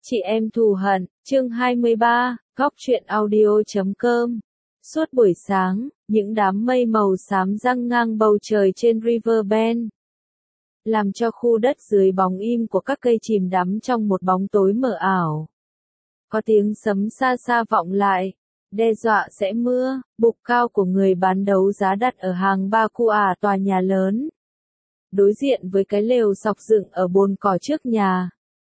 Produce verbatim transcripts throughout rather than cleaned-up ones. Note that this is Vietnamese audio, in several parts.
Chị em thù hận, chương hai mươi ba, góc truyện audio chấm com. Suốt buổi sáng, những đám mây màu xám giăng ngang bầu trời trên Riverbend, làm cho khu đất dưới bóng im của các cây chìm đắm trong một bóng tối mờ ảo. Có tiếng sấm xa xa vọng lại, đe dọa sẽ mưa. Bục cao của người bán đấu giá đặt ở hàng ba khu ả tòa nhà lớn, đối diện với cái lều sọc dựng ở bồn cỏ trước nhà,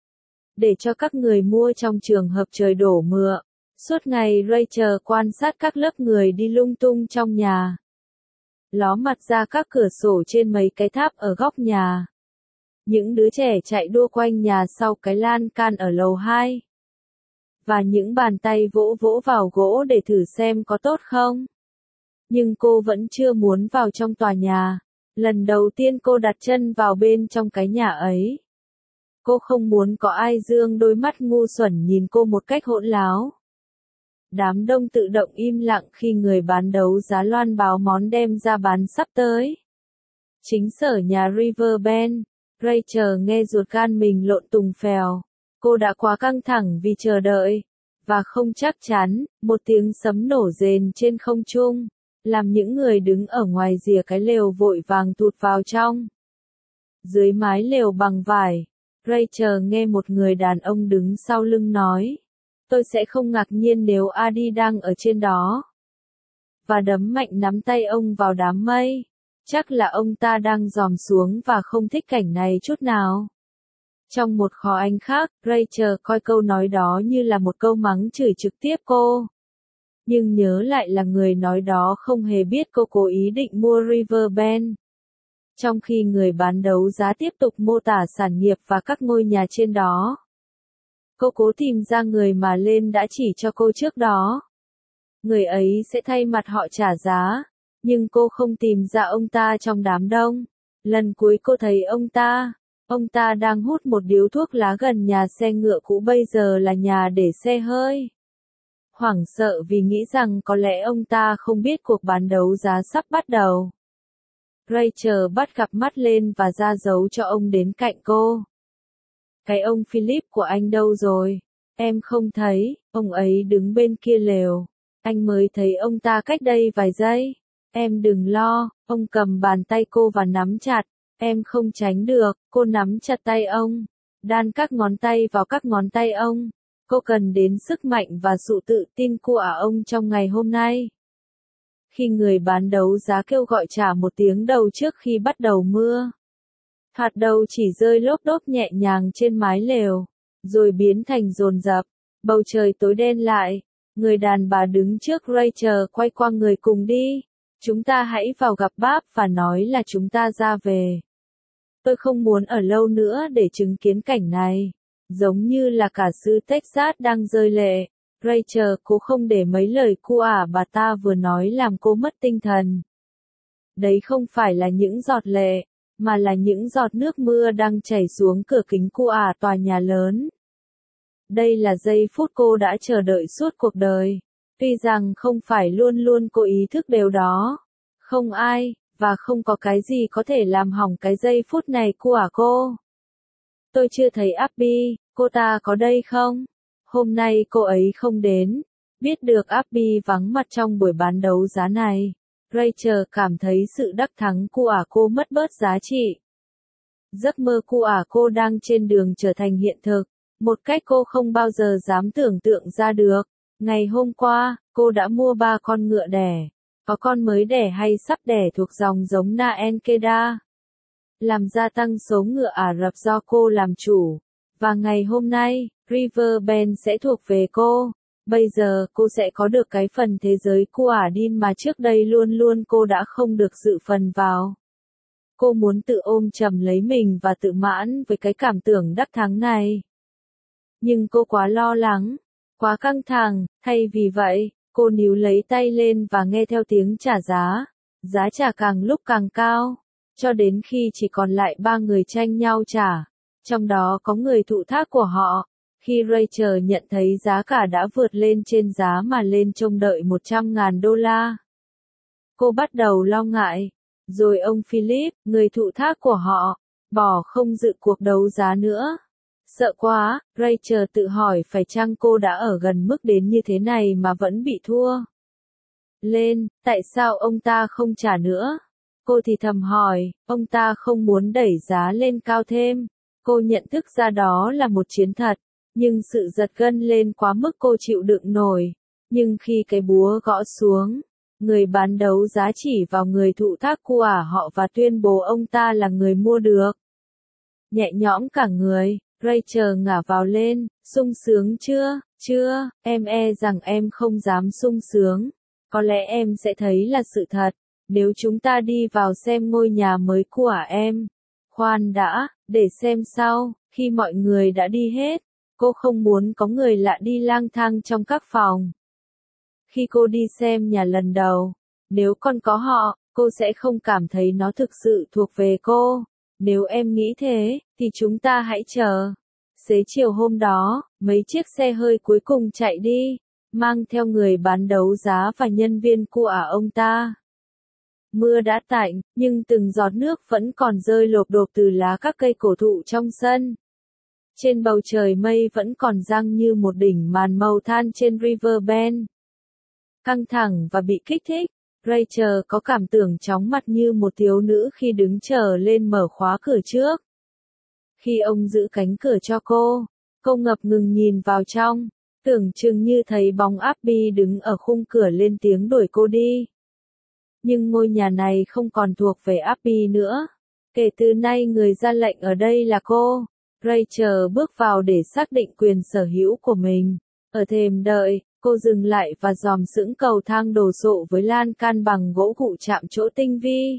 để cho các người mua trong trường hợp trời đổ mưa. Suốt ngày Rachel quan sát các lớp người đi lung tung trong nhà, ló mặt ra các cửa sổ trên mấy cái tháp ở góc nhà. Những đứa trẻ chạy đua quanh nhà sau cái lan can ở lầu hai, và những bàn tay vỗ vỗ vào gỗ để thử xem có tốt không. Nhưng cô vẫn chưa muốn vào trong tòa nhà. Lần đầu tiên cô đặt chân vào bên trong cái nhà ấy, cô không muốn có ai dương đôi mắt ngu xuẩn nhìn cô một cách hỗn láo. Đám đông tự động im lặng khi người bán đấu giá loan báo món đem ra bán sắp tới. Chính sở nhà Riverbend, Rachel nghe ruột gan mình lộn tùng phèo. Cô đã quá căng thẳng vì chờ đợi, và không chắc chắn. Một tiếng sấm nổ rền trên không trung, làm những người đứng ở ngoài rìa cái lều vội vàng tụt vào trong. Dưới mái lều bằng vải, Rachel nghe một người đàn ông đứng sau lưng nói, tôi sẽ không ngạc nhiên nếu Adi đang ở trên đó. Và đấm mạnh nắm tay ông vào đám mây. Chắc là ông ta đang dòm xuống và không thích cảnh này chút nào. Trong một kho anh khác, Rachel coi câu nói đó như là một câu mắng chửi trực tiếp cô. Nhưng nhớ lại là người nói đó không hề biết cô cố ý định mua Riverbend. Trong khi người bán đấu giá tiếp tục mô tả sản nghiệp và các ngôi nhà trên đó, cô cố tìm ra người mà lên đã chỉ cho cô trước đó. Người ấy sẽ thay mặt họ trả giá, nhưng cô không tìm ra ông ta trong đám đông. Lần cuối cô thấy ông ta, ông ta đang hút một điếu thuốc lá gần nhà xe ngựa cũ bây giờ là nhà để xe hơi. Hoảng sợ vì nghĩ rằng có lẽ ông ta không biết cuộc bán đấu giá sắp bắt đầu. Rachel bắt gặp mắt lên và ra dấu cho ông đến cạnh cô. Cái ông Philip của anh đâu rồi? Em không thấy, ông ấy đứng bên kia lều. Anh mới thấy ông ta cách đây vài giây. Em đừng lo, ông cầm bàn tay cô và nắm chặt. Em không tránh được, cô nắm chặt tay ông, đan các ngón tay vào các ngón tay ông. Cô cần đến sức mạnh và sự tự tin của ông trong ngày hôm nay. Khi người bán đấu giá kêu gọi trả một tiếng đầu trước khi bắt đầu mưa, hạt đầu chỉ rơi lốp đốp nhẹ nhàng trên mái lều, rồi biến thành dồn dập. Bầu trời tối đen lại. Người đàn bà đứng trước Rachel quay qua người cùng đi. Chúng ta hãy vào gặp Bob và nói là chúng ta ra về. Tôi không muốn ở lâu nữa để chứng kiến cảnh này. Giống như là cả xứ Texas đang rơi lệ. Rachel cố không để mấy lời cu ả bà ta vừa nói làm cô mất tinh thần. Đấy không phải là những giọt lệ, mà là những giọt nước mưa đang chảy xuống cửa kính cu ả tòa nhà lớn. Đây là giây phút cô đã chờ đợi suốt cuộc đời. Tuy rằng không phải luôn luôn cô ý thức điều đó. Không ai, và không có cái gì có thể làm hỏng cái giây phút này của cô. Tôi chưa thấy Abby, cô ta có đây không? Hôm nay cô ấy không đến. Biết được Abby vắng mặt trong buổi bán đấu giá này, Rachel cảm thấy sự đắc thắng của cô mất bớt giá trị. Giấc mơ của cô đang trên đường trở thành hiện thực, một cách cô không bao giờ dám tưởng tượng ra được. Ngày hôm qua, cô đã mua ba con ngựa đẻ. Có con mới đẻ hay sắp đẻ thuộc dòng giống Na Enkeda, làm gia tăng số ngựa Ả Rập do cô làm chủ. Và ngày hôm nay, Riverbend sẽ thuộc về cô. Bây giờ cô sẽ có được cái phần thế giới của Ả Đin mà trước đây luôn luôn cô đã không được dự phần vào. Cô muốn tự ôm chầm lấy mình và tự mãn với cái cảm tưởng đắc thắng này. Nhưng cô quá lo lắng, quá căng thẳng. Thay vì vậy, cô níu lấy tay lên và nghe theo tiếng trả giá. Giá trả càng lúc càng cao, cho đến khi chỉ còn lại ba người tranh nhau trả. Trong đó có người thụ thác của họ. Khi Rachel nhận thấy giá cả đã vượt lên trên giá mà lên trông đợi một trăm ngàn đô la, cô bắt đầu lo ngại. Rồi ông Philip, người thụ thác của họ, bỏ không dự cuộc đấu giá nữa. Sợ quá, Rachel tự hỏi phải chăng cô đã ở gần mức đến như thế này mà vẫn bị thua. Lên, tại sao ông ta không trả nữa? Cô thì thầm hỏi, ông ta không muốn đẩy giá lên cao thêm. Cô nhận thức ra đó là một chiến thật, nhưng sự giật gân lên quá mức cô chịu đựng nổi. Nhưng khi cái búa gõ xuống, người bán đấu giá chỉ vào người thụ thác của họ và tuyên bố ông ta là người mua được. Nhẹ nhõm cả người, Rachel ngả vào lên, sung sướng chưa, chưa, em e rằng em không dám sung sướng. Có lẽ em sẽ thấy là sự thật, nếu chúng ta đi vào xem ngôi nhà mới của em. Khoan đã, để xem sau, khi mọi người đã đi hết, cô không muốn có người lạ đi lang thang trong các phòng. Khi cô đi xem nhà lần đầu, nếu còn có họ, cô sẽ không cảm thấy nó thực sự thuộc về cô. Nếu em nghĩ thế, thì chúng ta hãy chờ. Xế chiều hôm đó, mấy chiếc xe hơi cuối cùng chạy đi, mang theo người bán đấu giá và nhân viên của ông ta. Mưa đã tạnh, nhưng từng giọt nước vẫn còn rơi lộp độp từ lá các cây cổ thụ trong sân. Trên bầu trời mây vẫn còn giăng như một đỉnh màn màu than trên Riverbend. Căng thẳng và bị kích thích, Rachel có cảm tưởng chóng mặt như một thiếu nữ khi đứng chờ lên mở khóa cửa trước. Khi ông giữ cánh cửa cho cô, cô ngập ngừng nhìn vào trong, tưởng chừng như thấy bóng Abby đứng ở khung cửa lên tiếng đuổi cô đi. Nhưng ngôi nhà này không còn thuộc về Abby nữa. Kể từ nay người ra lệnh ở đây là cô. Rachel bước vào để xác định quyền sở hữu của mình. Ở thềm đợi, cô dừng lại và dòm sững cầu thang đồ sộ với lan can bằng gỗ gụ chạm trổ tinh vi.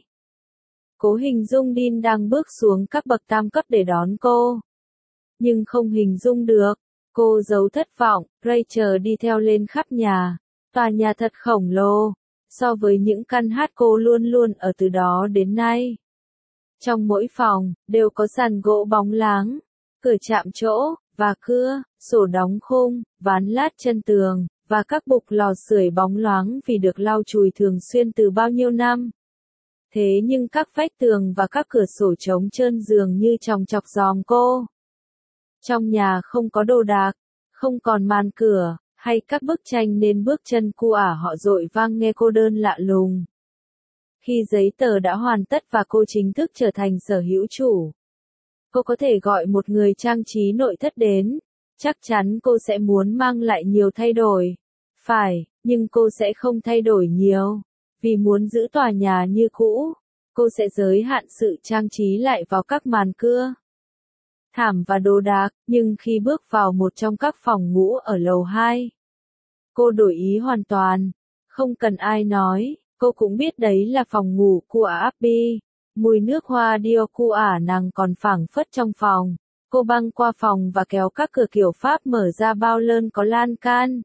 Cố hình dung Dean đang bước xuống các bậc tam cấp để đón cô. Nhưng không hình dung được. Cô giấu thất vọng, Rachel đi theo lên khắp nhà. Tòa nhà thật khổng lồ, so với những căn hát cô luôn luôn ở từ đó đến nay. Trong mỗi phòng, đều có sàn gỗ bóng láng, cửa chạm trổ, và cưa, sổ đóng khung, ván lát chân tường, và các bục lò sưởi bóng loáng vì được lau chùi thường xuyên từ bao nhiêu năm. Thế nhưng các vách tường và các cửa sổ trống trơn dường như chòng chọc giòm cô. Trong nhà không có đồ đạc, không còn màn cửa, hay các bức tranh nên bước chân cu ả họ dội vang nghe cô đơn lạ lùng. Khi giấy tờ đã hoàn tất và cô chính thức trở thành sở hữu chủ, cô có thể gọi một người trang trí nội thất đến. Chắc chắn cô sẽ muốn mang lại nhiều thay đổi. Phải, nhưng cô sẽ không thay đổi nhiều. Vì muốn giữ tòa nhà như cũ, cô sẽ giới hạn sự trang trí lại vào các màn cưa, thảm và đồ đạc. Nhưng khi bước vào một trong các phòng ngủ ở lầu hai, cô đổi ý hoàn toàn. Không cần ai nói, cô cũng biết đấy là phòng ngủ của Abby. Mùi nước hoa Dior của ả nàng còn phảng phất trong phòng. Cô băng qua phòng và kéo các cửa kiểu Pháp mở ra bao lơn có lan can,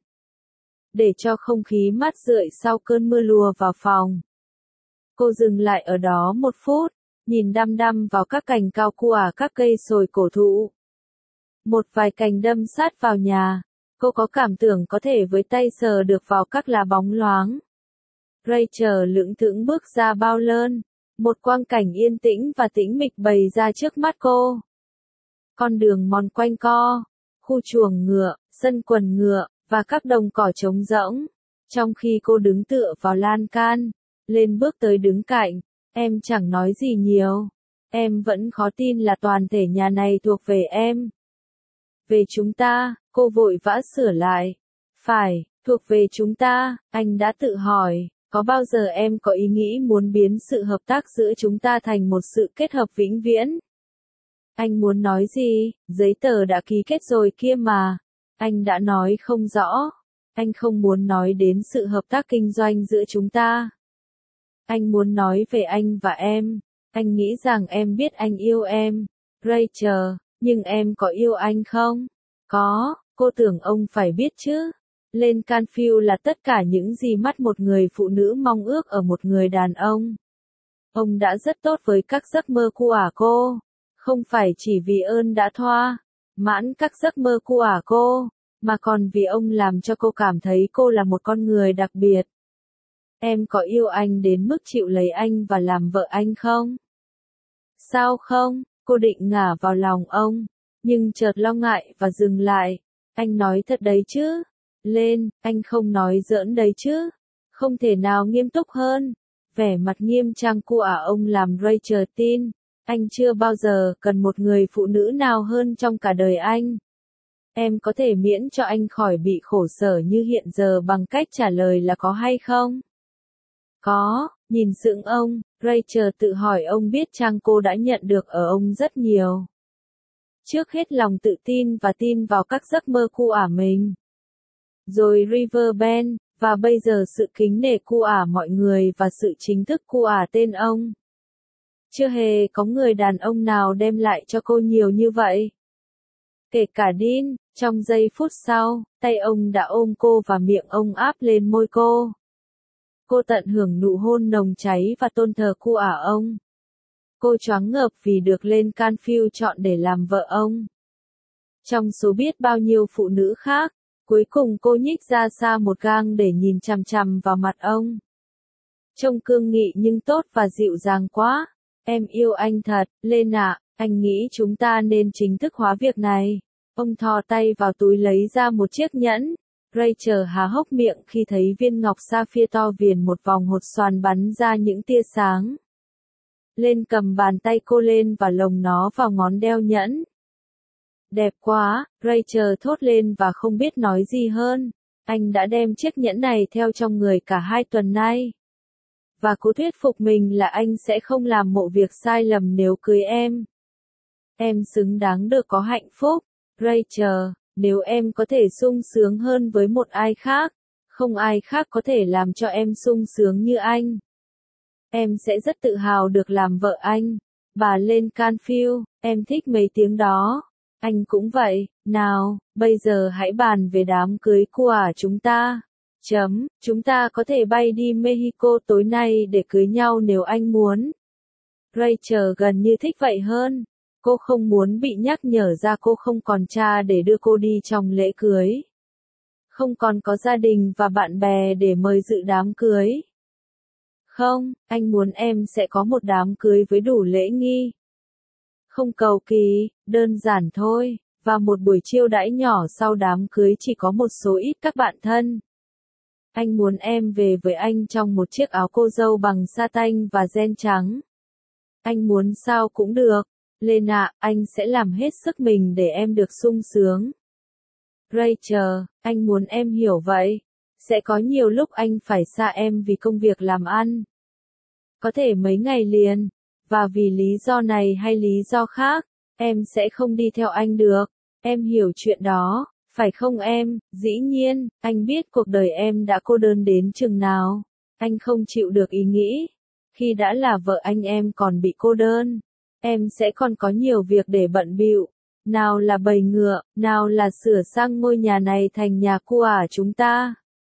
để cho không khí mát rượi sau cơn mưa lùa vào phòng. Cô dừng lại ở đó một phút, nhìn đăm đăm vào các cành cao của các cây sồi cổ thụ. Một vài cành đâm sát vào nhà, cô có cảm tưởng có thể với tay sờ được vào các lá bóng loáng. Rachel lững thững bước ra bao lơn, một quang cảnh yên tĩnh và tĩnh mịch bày ra trước mắt cô. Con đường mòn quanh co, khu chuồng ngựa, sân quần ngựa, và các đồng cỏ trống rỗng. Trong khi cô đứng tựa vào lan can, lên bước tới đứng cạnh, em chẳng nói gì nhiều. Em vẫn khó tin là toàn thể nhà này thuộc về em. Về chúng ta, cô vội vã sửa lại. Phải, thuộc về chúng ta, anh đã tự hỏi, có bao giờ em có ý nghĩ muốn biến sự hợp tác giữa chúng ta thành một sự kết hợp vĩnh viễn? Anh muốn nói gì? Giấy tờ đã ký kết rồi kia mà. Anh đã nói không rõ. Anh không muốn nói đến sự hợp tác kinh doanh giữa chúng ta. Anh muốn nói về anh và em. Anh nghĩ rằng em biết anh yêu em, Rachel, nhưng em có yêu anh không? Có, cô tưởng ông phải biết chứ. Lên Canfield là tất cả những gì mắt một người phụ nữ mong ước ở một người đàn ông. Ông đã rất tốt với các giấc mơ của cô. Không phải chỉ vì ơn đã thỏa mãn các giấc mơ của cô, mà còn vì ông làm cho cô cảm thấy cô là một con người đặc biệt. Em có yêu anh đến mức chịu lấy anh và làm vợ anh không? Sao không? Cô định ngả vào lòng ông. nhưng chợt lo ngại và dừng lại. Anh nói thật đấy chứ? Lên, anh không nói giỡn đấy chứ? Không thể nào nghiêm túc hơn. Vẻ mặt nghiêm trang của ả ông làm Rachel tin. Anh chưa bao giờ cần một người phụ nữ nào hơn trong cả đời anh. Em có thể miễn cho anh khỏi bị khổ sở như hiện giờ bằng cách trả lời là có hay không? Có, nhìn sững ông, Rachel tự hỏi ông biết chăng cô đã nhận được ở ông rất nhiều. Trước hết lòng tự tin và tin vào các giấc mơ của ả mình. Rồi Riverbend, và bây giờ sự kính nể của ả mọi người và sự chính thức của ả tên ông. Chưa hề có người đàn ông nào đem lại cho cô nhiều như vậy. Kể cả Dean, trong giây phút sau, tay ông đã ôm cô và miệng ông áp lên môi cô. Cô tận hưởng nụ hôn nồng cháy và tôn thờ của ả ông. Cô choáng ngợp vì được lên Canfield chọn để làm vợ ông. Trong số biết bao nhiêu phụ nữ khác, cuối cùng cô nhích ra xa một gang để nhìn chằm chằm vào mặt ông. Trông cương nghị nhưng tốt và dịu dàng quá. Em yêu anh thật, lên ạ, anh nghĩ chúng ta nên chính thức hóa việc này. Ông thò tay vào túi lấy ra một chiếc nhẫn. Rachel há hốc miệng khi thấy viên ngọc sapphire to viền một vòng hột xoàn bắn ra những tia sáng. Lên cầm bàn tay cô lên và lồng nó vào ngón đeo nhẫn. Đẹp quá, Rachel thốt lên và không biết nói gì hơn. Anh đã đem chiếc nhẫn này theo trong người cả hai tuần nay. Và cố thuyết phục mình là anh sẽ không làm một việc sai lầm nếu cưới em. Em xứng đáng được có hạnh phúc, Rachel, nếu em có thể sung sướng hơn với một ai khác, không ai khác có thể làm cho em sung sướng như anh. Em sẽ rất tự hào được làm vợ anh. Bà lên Canfield, em thích mấy tiếng đó. Anh cũng vậy, nào, bây giờ hãy bàn về đám cưới của chúng ta. Chấm, chúng ta có thể bay đi Mexico tối nay để cưới nhau nếu anh muốn. Rachel gần như thích vậy hơn. Cô không muốn bị nhắc nhở ra cô không còn cha để đưa cô đi trong lễ cưới. Không còn có gia đình và bạn bè để mời dự đám cưới. Không, anh muốn em sẽ có một đám cưới với đủ lễ nghi. Không cầu kỳ, đơn giản thôi, và một buổi chiêu đãi nhỏ sau đám cưới chỉ có một số ít các bạn thân. Anh muốn em về với anh trong một chiếc áo cô dâu bằng sa tanh và ren trắng. Anh muốn sao cũng được. Lên ạ, anh sẽ làm hết sức mình để em được sung sướng. Rachel, anh muốn em hiểu vậy. Sẽ có nhiều lúc anh phải xa em vì công việc làm ăn. Có thể mấy ngày liền. Và vì lý do này hay lý do khác, em sẽ không đi theo anh được. Em hiểu chuyện đó, phải không em? Dĩ nhiên, anh biết cuộc đời em đã cô đơn đến chừng nào. Anh không chịu được ý nghĩ. Khi đã là vợ anh em còn bị cô đơn. Em sẽ còn có nhiều việc để bận bịu. Nào là bầy ngựa, nào là sửa sang ngôi nhà này thành nhà của chúng ta.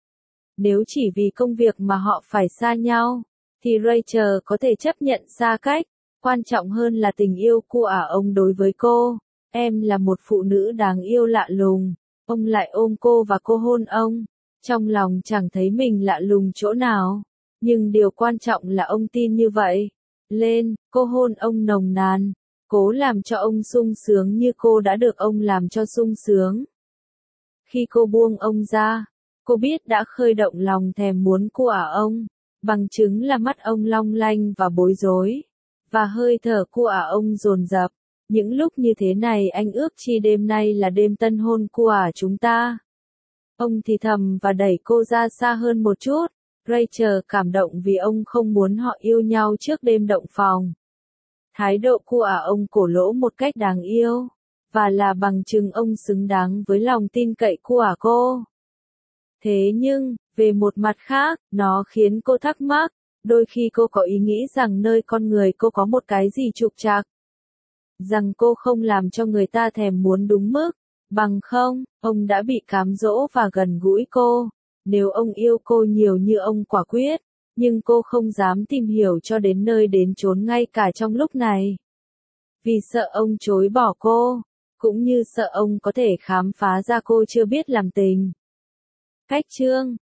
Nếu chỉ vì công việc mà họ phải xa nhau, thì Rachel có thể chấp nhận xa cách. Quan trọng hơn là tình yêu của ông đối với cô. Em là một phụ nữ đáng yêu lạ lùng. Ông lại ôm cô và cô hôn ông. Trong lòng chẳng thấy mình lạ lùng chỗ nào. Nhưng điều quan trọng là ông tin như vậy. Lên, cô hôn ông nồng nàn. Cố làm cho ông sung sướng như cô đã được ông làm cho sung sướng. Khi cô buông ông ra, cô biết đã khơi động lòng thèm muốn của ông. Bằng chứng là mắt ông long lanh và bối rối. Và hơi thở của ông dồn dập. Những lúc như thế này anh ước chi đêm nay là đêm tân hôn của chúng ta. Ông thì thầm và đẩy cô ra xa hơn một chút. Rachel cảm động vì ông không muốn họ yêu nhau trước đêm động phòng. Thái độ của ông cổ lỗ một cách đáng yêu. Và là bằng chứng ông xứng đáng với lòng tin cậy của cô. Thế nhưng, về một mặt khác, nó khiến cô thắc mắc. Đôi khi cô có ý nghĩ rằng nơi con người cô có một cái gì trục trặc. Rằng cô không làm cho người ta thèm muốn đúng mức. Bằng không, ông đã bị cám dỗ và gần gũi cô. Nếu ông yêu cô nhiều như ông quả quyết, nhưng cô không dám tìm hiểu cho đến nơi đến chốn ngay cả trong lúc này. Vì sợ ông chối bỏ cô, cũng như sợ ông có thể khám phá ra cô chưa biết làm tình. Cách chương